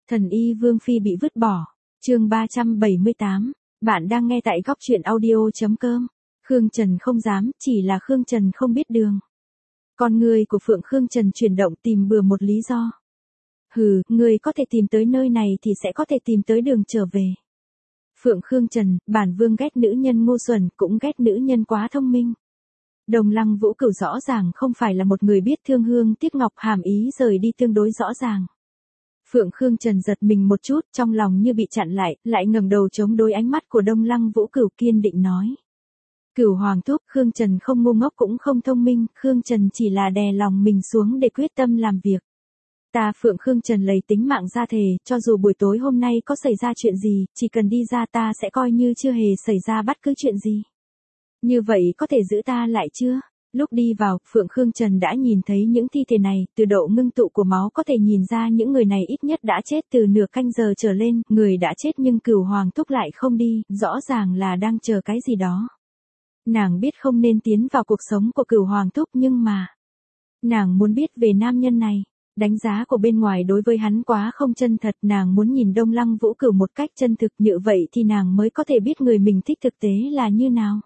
Thần y Vương Phi bị vứt bỏ. Chương 378. Bạn đang nghe tại góc truyện audio.com. Khương Trần không dám, chỉ là Khương Trần không biết đường. Con người của Phượng Khương Trần chuyển động tìm bừa một lý do. Hừ, người có thể tìm tới nơi này thì sẽ có thể tìm tới đường trở về. Phượng Khương Trần, bản vương ghét nữ nhân ngu xuẩn, cũng ghét nữ nhân quá thông minh. Đồng Lăng Vũ Cửu rõ ràng không phải là một người biết thương hương tiếc ngọc, hàm ý rời đi tương đối rõ ràng. Phượng Khương Trần giật mình một chút, trong lòng như bị chặn lại ngẩng đầu chống đối ánh mắt của Đông Lăng Vũ Cửu, kiên định nói. Cửu Hoàng thúc, Khương Trần không ngu ngốc cũng không thông minh, Khương Trần chỉ là đè lòng mình xuống để quyết tâm làm việc. Ta Phượng Khương Trần lấy tính mạng ra thề, cho dù buổi tối hôm nay có xảy ra chuyện gì, chỉ cần đi ra ta sẽ coi như chưa hề xảy ra bất cứ chuyện gì. Như vậy có thể giữ ta lại chưa? Lúc đi vào, Phượng Khương Trần đã nhìn thấy những thi thể này, từ độ ngưng tụ của máu có thể nhìn ra những người này ít nhất đã chết từ nửa canh giờ trở lên, người đã chết nhưng Cửu Hoàng thúc lại không đi, rõ ràng là đang chờ cái gì đó. Nàng biết không nên tiến vào cuộc sống của Cửu Hoàng thúc nhưng mà nàng muốn biết về nam nhân này. Đánh giá của bên ngoài đối với hắn quá không chân thật, nàng muốn nhìn Đông Lăng Vũ Cửu một cách chân thực, như vậy thì nàng mới có thể biết người mình thích thực tế là như nào.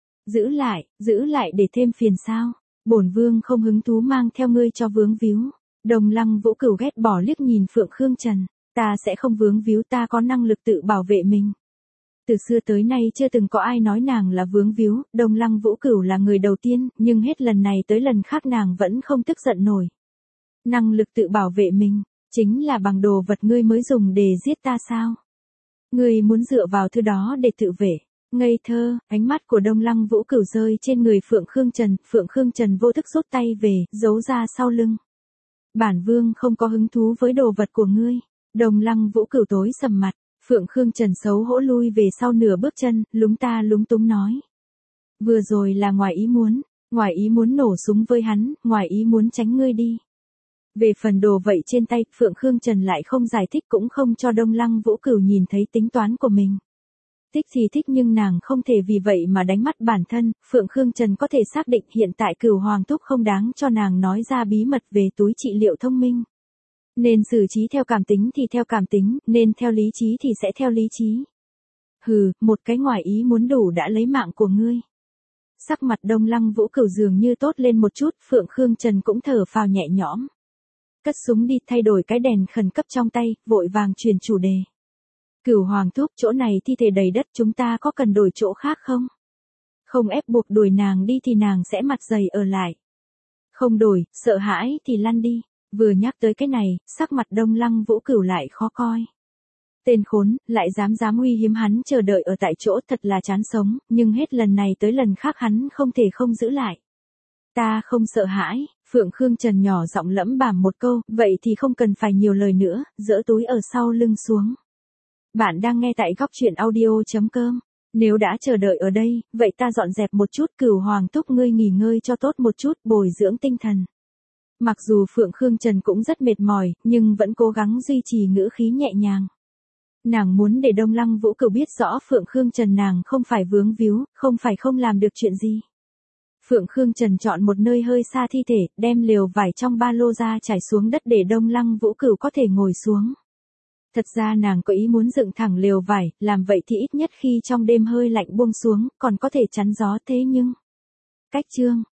Giữ lại để thêm phiền sao? Bổn vương không hứng thú mang theo ngươi cho vướng víu. Đông Lăng Vũ Cửu ghét bỏ liếc nhìn Phượng Khương Trần, ta sẽ không vướng víu, ta có năng lực tự bảo vệ mình. Từ xưa tới nay chưa từng có ai nói nàng là vướng víu, Đông Lăng Vũ Cửu là người đầu tiên, nhưng hết lần này tới lần khác nàng vẫn không tức giận nổi. Năng lực tự bảo vệ mình, chính là bằng đồ vật ngươi mới dùng để giết ta sao? Ngươi muốn dựa vào thứ đó để tự vệ. Ngây thơ, ánh mắt của Đông Lăng Vũ Cửu rơi trên người Phượng Khương Trần vô thức rút tay về, giấu ra sau lưng. Bản vương không có hứng thú với đồ vật của ngươi. Đông Lăng Vũ Cửu tối sầm mặt, Phượng Khương Trần xấu hổ lui về sau nửa bước chân, lúng ta lúng túng nói. Vừa rồi là ngoài ý muốn nổ súng với hắn, ngoài ý muốn tránh ngươi đi. Về phần đồ vậy trên tay, Phượng Khương Trần lại không giải thích cũng không cho Đông Lăng Vũ Cửu nhìn thấy tính toán của mình. Thích thì thích nhưng nàng không thể vì vậy mà đánh mất bản thân, Phượng Khương Trần có thể xác định hiện tại Cửu Hoàng thúc không đáng cho nàng nói ra bí mật về túi trị liệu thông minh. Nên xử trí theo cảm tính thì theo cảm tính, nên theo lý trí thì sẽ theo lý trí. Hừ, một cái ngoài ý muốn đủ đã lấy mạng của ngươi. Sắc mặt Đông Lăng Vũ Cửu dường như tốt lên một chút, Phượng Khương Trần cũng thở phào nhẹ nhõm. Cất súng đi, thay đổi cái đèn khẩn cấp trong tay, vội vàng chuyển chủ đề. Cửu Hoàng thúc, chỗ này thi thể đầy đất, chúng ta có cần đổi chỗ khác không? Không ép buộc đuổi nàng đi thì nàng sẽ mặt dày ở lại. Không đổi, sợ hãi thì lăn đi. Vừa nhắc tới cái này, sắc mặt Đông Lăng Vũ Cửu lại khó coi. Tên khốn, lại dám uy hiếp hắn chờ đợi ở tại chỗ, thật là chán sống, nhưng hết lần này tới lần khác hắn không thể không giữ lại. Ta không sợ hãi. Phượng Khương Trần nhỏ giọng lẩm bẩm một câu, vậy thì không cần phải nhiều lời nữa, giở túi ở sau lưng xuống. Bạn đang nghe tại góc truyện audio.com. Nếu đã chờ đợi ở đây, vậy ta dọn dẹp một chút, Cửu Hoàng thúc ngươi nghỉ ngơi cho tốt một chút, bồi dưỡng tinh thần. Mặc dù Phượng Khương Trần cũng rất mệt mỏi, nhưng vẫn cố gắng duy trì ngữ khí nhẹ nhàng. Nàng muốn để Đông Lăng Vũ Cửu biết rõ Phượng Khương Trần nàng không phải vướng víu, không phải không làm được chuyện gì. Phượng Khương Trần chọn một nơi hơi xa thi thể, đem lều vải trong ba lô ra trải xuống đất để Đông Lăng Vũ Cửu có thể ngồi xuống. Thật ra nàng có ý muốn dựng thẳng lều vải, làm vậy thì ít nhất khi trong đêm hơi lạnh buông xuống, còn có thể chắn gió thế nhưng. Cách chương.